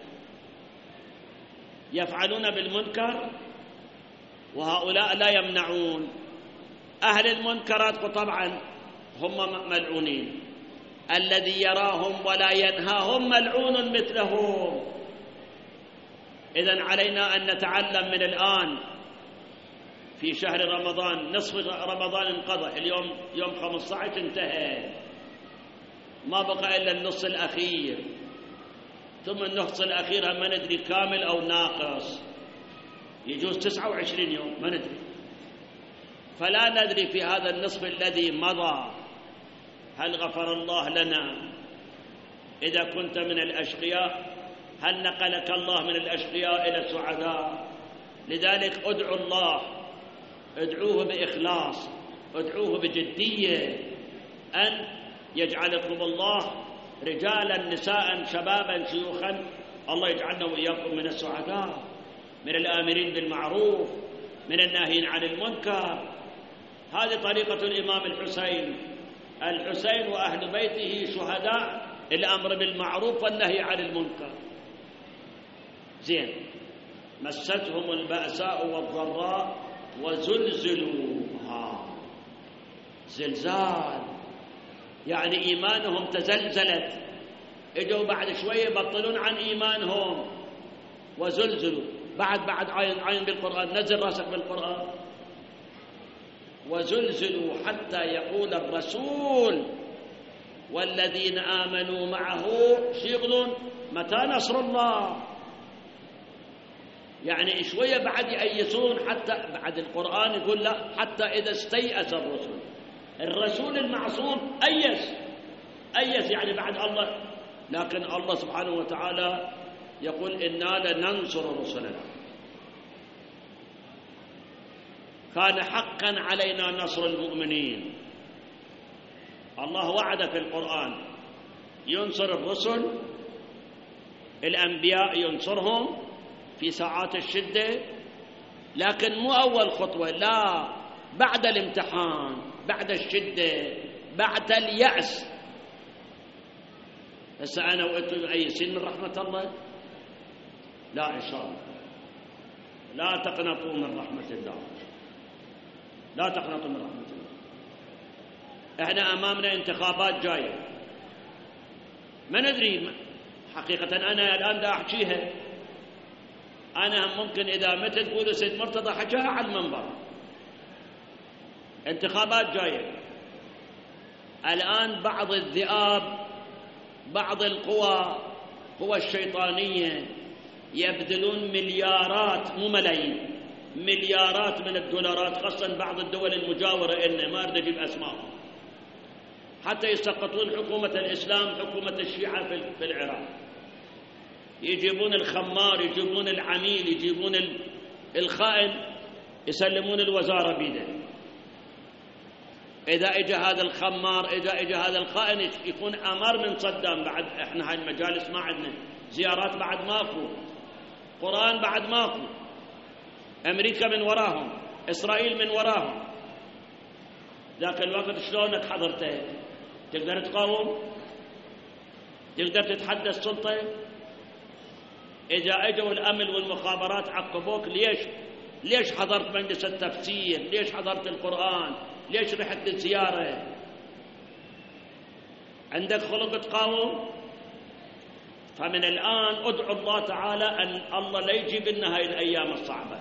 يفعلون بالمنكر وهؤلاء لا يمنعون. أهل المنكرات طبعا هم ملعونين. الذي يراهم ولا ينهاهم ملعون مثلهم. إذن علينا أن نتعلم من الآن في شهر رمضان. نصف رمضان انقضى، اليوم يوم 15 انتهى، ما بقى إلا النص الأخير، ثم النص الأخير ما ندري كامل أو ناقص، يجوز 29 يوم ما ندري. فلا ندري في هذا النصف الذي مضى هل غفر الله لنا إذا كنت من الأشقياء، هل نقلك الله من الأشقياء إلى السعداء. لذلك ادعوا الله، ادعوه بإخلاص، ادعوه بجدية أن يجعلكم الله رجالا نساء شبابا شيوخا، الله يجعلنا وإياكم من السعداء، من الآمرين بالمعروف، من الناهين عن المنكر. هذه طريقة الإمام الحسين. الحسين وأهل بيته شهداء الأمر بالمعروف والنهي عن المنكر. زين. مستهم البأساء والضراء وزلزلوا. زلزال يعني إيمانهم تزلزلت اجوا بعد شوية يبطلون عن إيمانهم وزلزلوا. بعد عين بالقرآن، نزل راسك بالقرآن. وزلزلوا حتى يقول الرسول والذين آمنوا معه يقولون متى نصر الله. يعني شوية بعد يأيسون، حتى بعد القرآن يقول لا، حتى إذا استيأس الرسول المعصوم أيس يعني بعد الله. لكن الله سبحانه وتعالى يقول إنا لننصر رسلنا. كان حقا علينا نصر المؤمنين. الله وعد في القرآن ينصر الرسل، الأنبياء ينصرهم في ساعات الشدة، لكن مو أول خطوة، لا، بعد الامتحان، بعد الشدة، بعد اليأس. هسه أنا وأنتم أيسين من رحمة الله؟ لا إن شاء الله. لا تقنطوا من رحمة الله، لا تقنطوا من رحمة الله. احنا أمامنا انتخابات جاية، ما ندري حقيقة. أنا الآن دا أحكيها، أنا ممكن إذا متى تقولوا سيد مرتضى حكاها على المنبر. انتخابات جاية الآن، بعض الذئاب، بعض قوى الشيطانية يبذلون مليارات، مو ملايين، مليارات من الدولارات، خاصة بعض الدول المجاورة إلنا، ما أريد أجيب أسمائهم، حتى يسقطون حكومة الإسلام، حكومة الشيعة في العراق. يجيبون الخمار، يجيبون العميل، يجيبون الخائن، يسلمون الوزارة بيده. إذا إجا هذا الخمار، إذا إجا هذا الخائن، يكون أمر من صدام. بعد إحنا هاي المجالس ما عندنا زيارات، بعد ماكو قرآن، بعد ماكو. أمريكا من وراهم، إسرائيل من وراهم. ذاك الوقت شلونك حضرته؟ تقدر تقاوم؟ تقدر تتحدى السلطة؟ إذا أجوا الأمن والمخابرات عقبوك، ليش حضرت مجلس التفسير؟ ليش حضرت القرآن؟ ليش رحت للزيارة؟ عندك خلق تقاوم؟ فمن الآن أدعو الله تعالى أن الله لا يجيب لنا هاي الأيام الصعبة.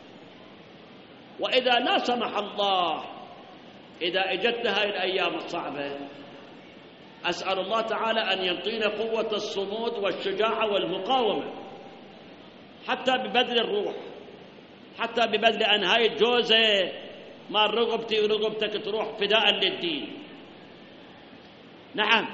وإذا لا سمح الله، إذا أجتنا هاي الأيام الصعبة، أسأل الله تعالى أن يعطينا قوة الصمود والشجاعة والمقاومة، حتى ببذل الروح، حتى ببذل أن هاي الجوزة ما رقبتي ورقبتك تروح فداء للدين. نعم،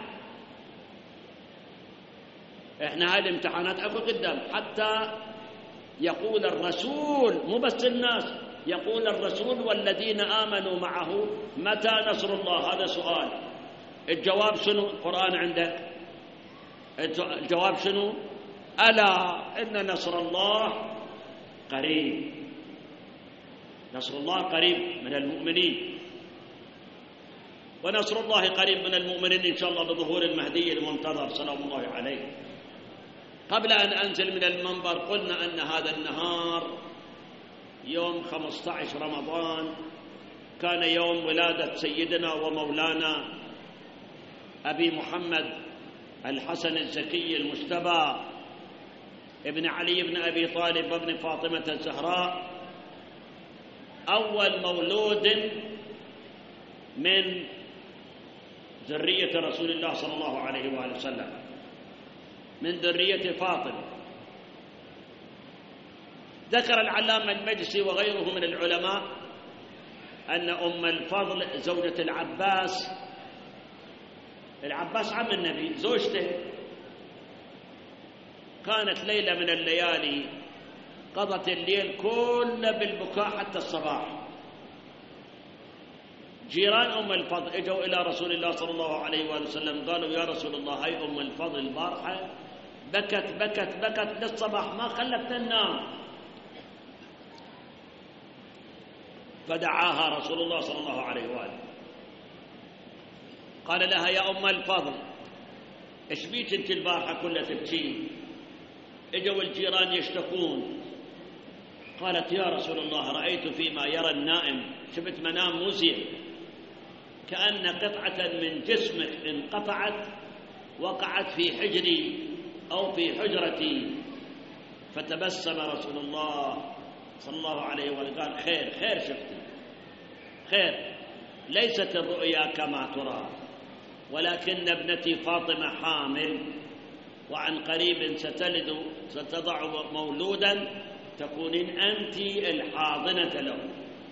احنا هاي الامتحانات اكو قدام، حتى يقول الرسول، مو بس الناس، يقول الرسول والذين آمنوا معه متى نصر الله. هذا سؤال، الجواب شنو؟ القرآن عندك، الجواب شنو؟ ألا إن نصر الله قريب. نصر الله قريب من المؤمنين، ونصر الله قريب من المؤمنين إن شاء الله بظهور المهدي المنتظر سلام الله عليه. قبل أن أنزل من المنبر قلنا أن هذا النهار يوم 15 رمضان كان يوم ولادة سيدنا ومولانا أبي محمد الحسن الزكي المجتبى ابن علي بن أبي طالب وابن فاطمة الزهراء، أول مولود من ذرية رسول الله صلى الله عليه وآله وسلم، من ذرية فاطمة. ذكر العلامة المجلسي وغيره من العلماء أن أم الفضل زوجة العباس عم النبي، زوجته، كانت ليلة من الليالي قضت الليل كله بالبكاء حتى الصباح. جيران أم الفضل اجوا إلى رسول الله صلى الله عليه وآله وسلم، قالوا يا رسول الله هاي أم الفضل البارحة بكت بكت بكت للصباح ما خلتنا ننام. فدعاها رسول الله صلى الله عليه وآله، قال لها يا أم الفضل إيش بيك أنت البارحة كلها تبكين؟ اجوا الجيران يشتكون. قالت يا رسول الله رأيت فيما يرى النائم، شفت منام مزين، كأن قطعة من جسمك انقطعت وقعت في حجري أو في حجرتي. فتبسم رسول الله صلى الله عليه وسلم قال خير خير، شفتي خير، ليست الرؤيا كما ترى، ولكن ابنتي فاطمة حامل، وعن قريب ستضع مولودا تكونين أنت الحاضنة له.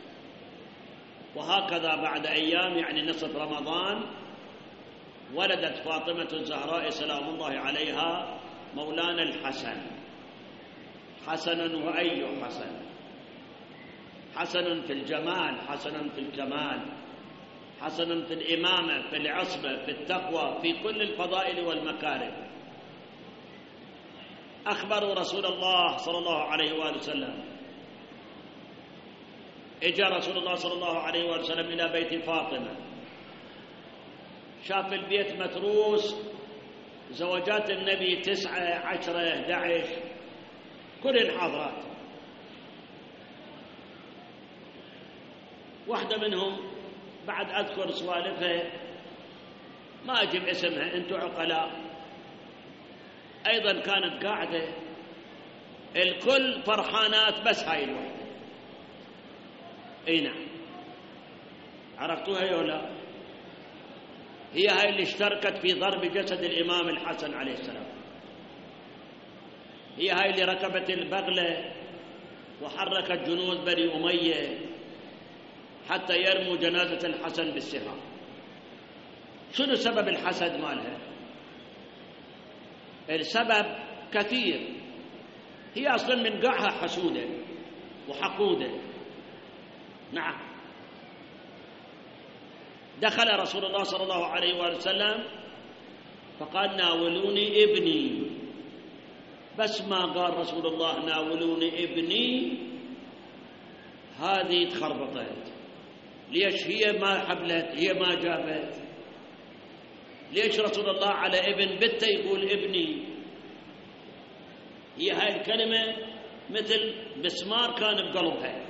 وهكذا بعد أيام يعني نصف رمضان ولدت فاطمة الزهراء سلام الله عليها مولانا الحسن. حسن وأي حسن؟ حسن في الجمال، حسن في الكمال، حسن في الإمامة، في العصبة، في التقوى، في كل الفضائل والمكارم. أخبروا رسول الله صلى الله عليه وآله وسلم. إجا رسول الله صلى الله عليه وآله وسلم إلى بيت فاطمة، شاف البيت متروس، زوجات النبي 9 10 11 كلهن حاضرات. واحدة منهم بعد أذكر سوالفها ما أجيب اسمها، أنتم عقلاء، أيضا كانت قاعدة الكل فرحانات بس هاي الوحدة. أي نعم، عرفتوها يولا؟ هي هاي اللي اشتركت في ضرب جسد الإمام الحسن عليه السلام، هي هاي اللي ركبت البغلة وحركت جنود بني أمية حتى يرموا جنازة الحسن بالسهام. شنو سبب الحسد مالها؟ السبب كثير، هي أصلا من قاعها حسودة وحقودة. نعم، دخل رسول الله صلى الله عليه وآله وسلم فقال ناولوني ابني، بس ما قال رسول الله ناولوني ابني هذه تخربطت. ليش هي ما حبلت، هي ما جابت؟ ليش رسول الله على ابن بنته يقول ابني؟ هي هاي الكلمة مثل مسمار كان بقلبها.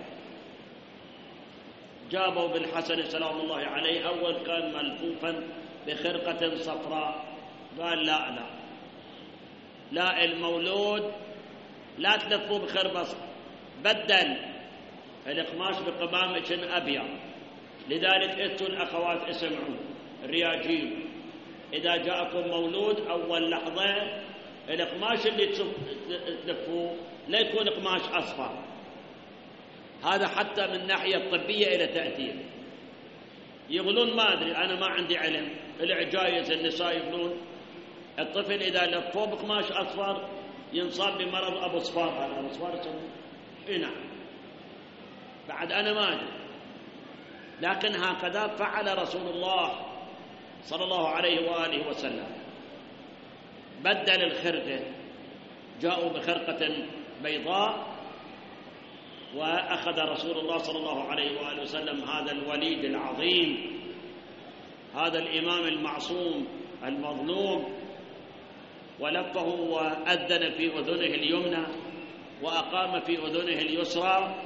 جابوا بالحسن سلام الله عليه، أول كان ملفوفا بخرقة صفراء، قال لا لا لا، المولود لا تلفوه بخرقة، بدل القماش بقمامة أبيض. لذلك انتم الأخوات اسمعوا الرياجين، إذا جاءكم مولود أول لحظة القماش اللي تلفوه لا يكون قماش أصفر، هذا حتى من الناحية الطبية إلى تأثير. يقولون ما أدري، أنا ما عندي علم، العجايز النساء يقولون الطفل إذا لفوه بقماش أصفر ينصاب بمرض أبو صفار. هذا أبو صفار يسمونه نعم، بعد أنا ما أدري، لكن هكذا فعل رسول الله صلى الله عليه وآله وسلم، بدل الخرقة، جاءوا بخرقة بيضاء، وأخذ رسول الله صلى الله عليه وآله وسلم هذا الوليد العظيم، هذا الإمام المعصوم المظلوم، ولفه وأذن في أذنه اليمنى وأقام في أذنه اليسرى.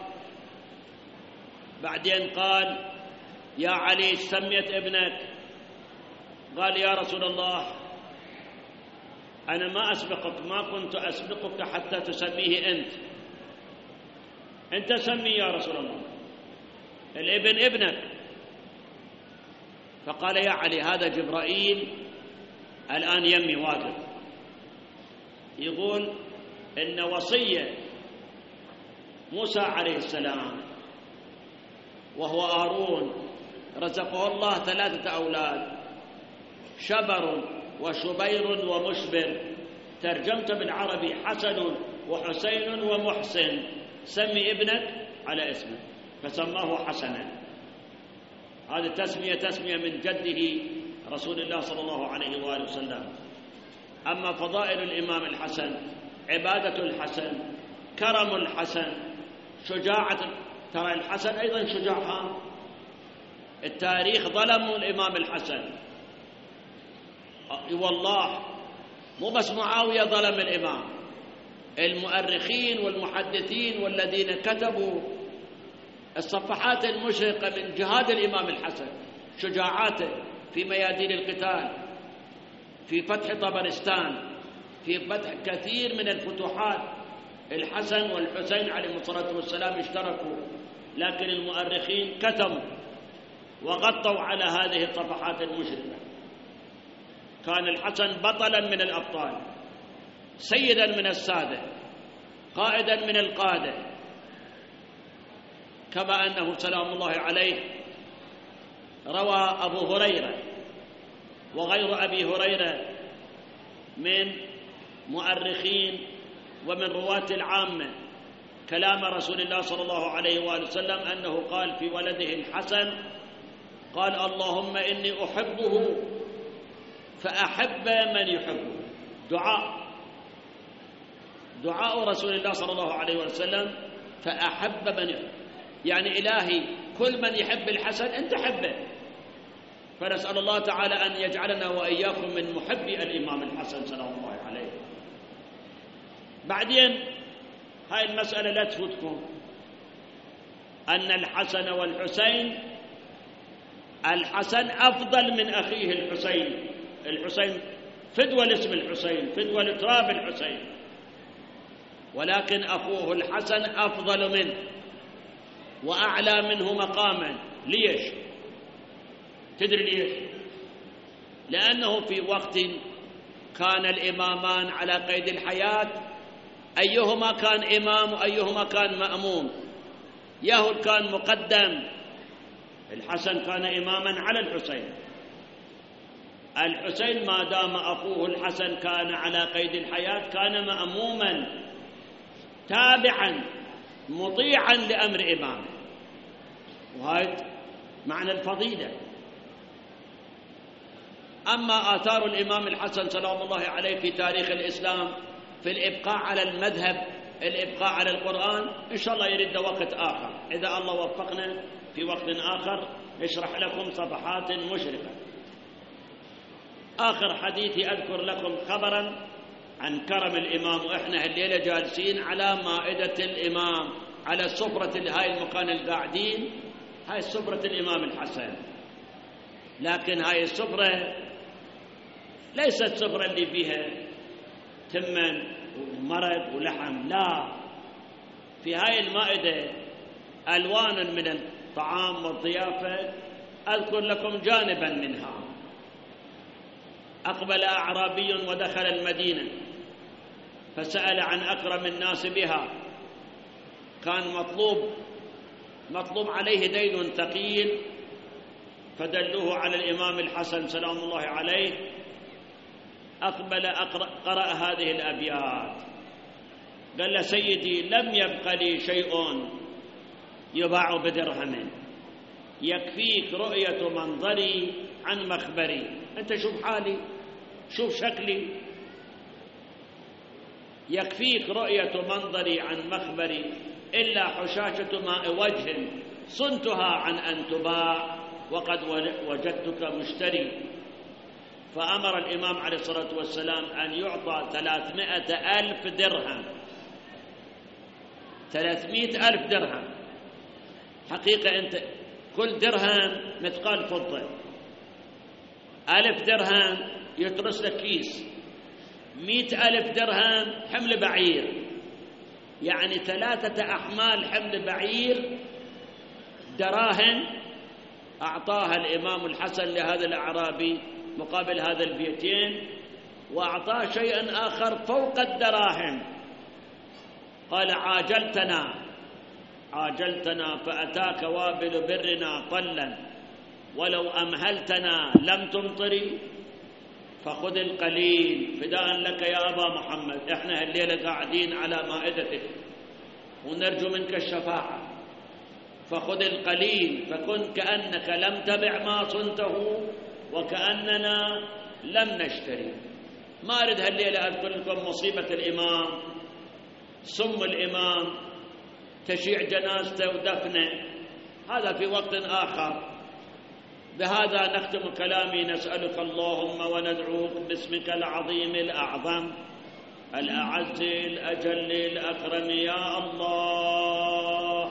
بعدين قال يا علي سميت ابنك؟ قال يا رسول الله أنا ما أسبقك، ما كنت أسبقك حتى تسميه أنت سمي يا رسول الله، الابن ابنك. فقال يا علي هذا جبرائيل الآن يمي واقف يقول إن وصية موسى عليه السلام وهو هارون رزقه الله 3 أولاد، شبر وشبير ومشبر، ترجمت بالعربي حسن وحسين ومحسن، سمي ابنك على اسمه، فسماه حسنا. هذه تسمية من جده رسول الله صلى الله عليه وآله وسلم. أما فضائل الإمام الحسن، عبادة الحسن، كرم الحسن، شجاعة، ترى الحسن أيضا شجاع، التاريخ ظلموا الإمام الحسن والله، مو بس معاوية ظلم الإمام، المؤرخين والمحدثين والذين كتبوا الصفحات المشرقة من جهاد الإمام الحسن، شجاعاته في ميادين القتال، في فتح طبرستان، في فتح كثير من الفتوحات الحسن والحسين عليهم الصلاة والسلام اشتركوا، لكن المؤرخين كتموا وغطوا على هذه الصفحات المشرفة. كان الحسن بطلا من الأبطال، سيدا من السادة، قائدا من القادة، كما أنه سلام الله عليه روى أبو هريرة وغير أبي هريرة من مؤرخين ومن رواة العامة كلام رسول الله صلى الله عليه وآله وسلم أنه قال في ولده الحسن، قال اللهم إني أحبه فأحب من يحبه. دعاء رسول الله صلى الله عليه وسلم فأحب من يحبه، يعني إلهي كل من يحب الحسن أنت حبه. فنسأل الله تعالى أن يجعلنا وإياكم من محبي الإمام الحسن سلام الله عليه. بعدين هاي المسألة لا تفوتكم، أن الحسن والحسين، الحسن أفضل من أخيه الحسين. الحسين فدوى لاسم الحسين، فدوى لتراب الحسين، ولكن أخوه الحسن أفضل منه وأعلى منه مقاما. ليش؟ تدري ليش؟ لأنه في وقت كان الإمامان على قيد الحياة، أيهما كان إمام وأيهما كان مأموم. يهود كان مقدم، الحسن كان إماما على الحسين. الحسين ما دام أخوه الحسن كان على قيد الحياة كان مأموما تابعا مطيعا لأمر إمامه، وهذا معنى الفضيلة. أما آثار الإمام الحسن سلام الله عليه في تاريخ الإسلام في الإبقاء على المذهب، الإبقاء على القرآن، إن شاء الله يريد وقت آخر، إذا الله وفقنا في وقت آخر نشرح لكم صفحات مشرقة. آخر حديثي أذكر لكم خبرا عن كرم الإمام، وإحنا الليلة جالسين على مائدة الإمام، على سفرة هاي المكان القاعدين، هاي سفرة الإمام الحسن. لكن هاي السفرة ليست سفرة اللي فيها تمن ومرق ولحم، لا، في هاي المائدة ألوان من الطعام والضيافة. أذكر لكم جانبا منها. أقبل أعرابي ودخل المدينة فسأل عن أكرم الناس بها، كان مطلوب عليه دين ثقيل، فدلوه على الإمام الحسن سلام الله عليه. أقبل قرأ هذه الأبيات، قال له سيدي لم يبق لي شيء يباع بدرهم، يكفيك رؤية منظري عن مخبري. أنت شوف حالي، شوف شكلي، يكفيك رؤية منظري عن مخبري، إلا حشاشة ماء وجه صنتها عن أن تباع، وقد وجدتك مشتري. فأمر الإمام عليه الصلاة والسلام أن يعطى 300,000 درهم. 300,000 درهم حقيقة، أنت كل درهم مثقال فضة، 1000 درهم يترس لك كيس، 100,000 درهم حمل بعير، يعني 3 أحمال حمل بعير دراهم أعطاها الإمام الحسن لهذا الأعرابي مقابل هذا البيتين، وأعطاه شيئا آخر فوق الدراهم. قال عاجلتنا فأتاك وابل برنا طلا، ولو أمهلتنا لم تمطري، فخذ القليل فداء لك يا أبا محمد. إحنا الليلة قاعدين على مائدتك ونرجو منك الشفاعة، فخذ القليل، فكن كأنك لم تبع ما صنته وكأننا لم نشتري. ما أريد هالليلة أذكر لكم مصيبة الإمام، سم الإمام، تشيع جنازته ودفنه، هذا في وقت آخر. بهذا نختم كلامي، نسألك اللهم وندعوك باسمك العظيم الأعظم الأعز الأجل الأكرم يا الله،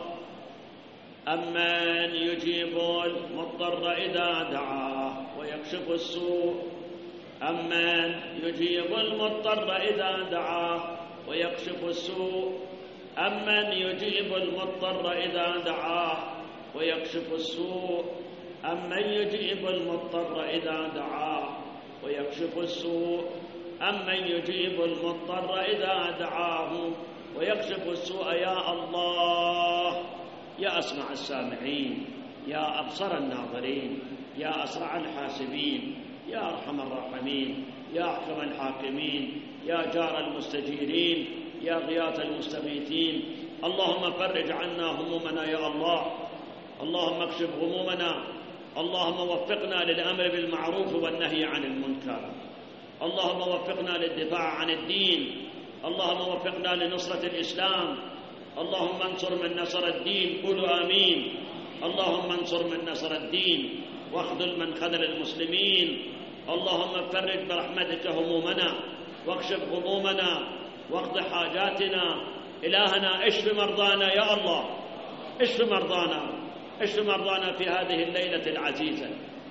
أمن يجيب المضطر إذا دعاه ويكشف السوء أمن يجيب المضطر إذا دعاه ويكشف السوء أمن يجيب المضطر إذا دعاه ويكشف السوء أمن يجيب المضطر إذا دعاه ويكشف السوء أمن يجيب المضطر إذا دعاه ويكشف السوء. يا الله يا أسمع السامعين، يا أبصر الناظرين، يا أسرع الحاسبين، يا أرحم الراحمين، يا أحكم الحاكمين، يا جار المستجيرين، يا غياث المستغيثين. اللهم فرج عنا همومنا يا الله، اللهم اكشف غمومنا، اللهم وفقنا للأمر بالمعروف والنهي عن المنكر، اللهم وفقنا للدفاع عن الدين، اللهم وفقنا لنصرة الإسلام، اللهم انصر من نصر الدين. قولوا آمين. اللهم انصر من نصر الدين واخذل من خذل المسلمين. اللهم فرج برحمتك همومنا واكشف غمومنا واقض حاجاتنا. إلهنا اشف مرضانا يا الله، اشف مرضانا، اشف مرضانا في هذه الليلة العزيزة.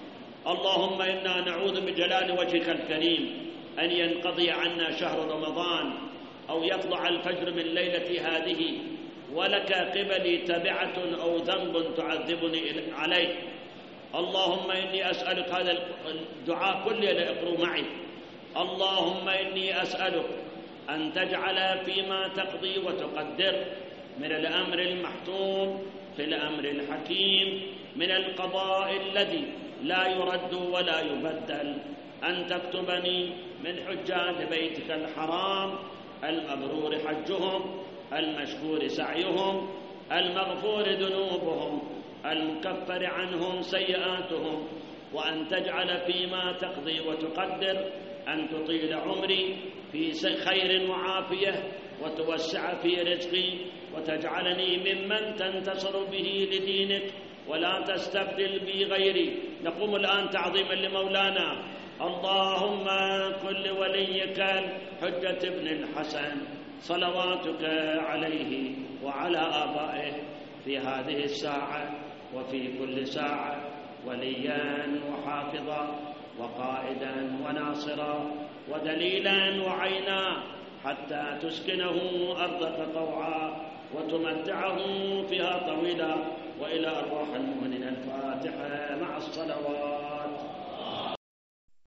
اللهم إنا نعوذ بجلال وجهك الكريم أن ينقضي عنا شهر رمضان أو يطلع الفجر من ليلة هذه ولك قبلي تبعة أو ذنب تعذبني عليه. اللهم إني أسألك هذا الدعاء كله لأقروا معي. اللهم إني أسألك أن تجعل فيما تقضي وتقدر من الأمر المحتوم في الأمر الحكيم، من القضاء الذي لا يرد ولا يبدل، أن تكتبني من حجاج بيتك الحرام المبرور حجهم، المشكور سعيهم، المغفور ذنوبهم، المكفر عنهم سيئاتهم. وأن تجعل فيما تقضي وتقدر أن تطيل عمري في خير وعافية وتوسع في رزقي وتجعلني ممن تنتصر به لدينك ولا تستبدل بي غيري. نقوم الآن تعظيما لمولانا. اللهم كن لوليك الحجة بن الحسن صلواتك عليه وعلى آبائه في هذه الساعة وفي كل ساعة وليا وحافظا وقائدا وناصرا ودليلا وعينا، حتى تسكنه أرضك طوعا وتمتعه فيها طويلا. وإلى أرواح المؤمنين الفاتحة مع الصلوات.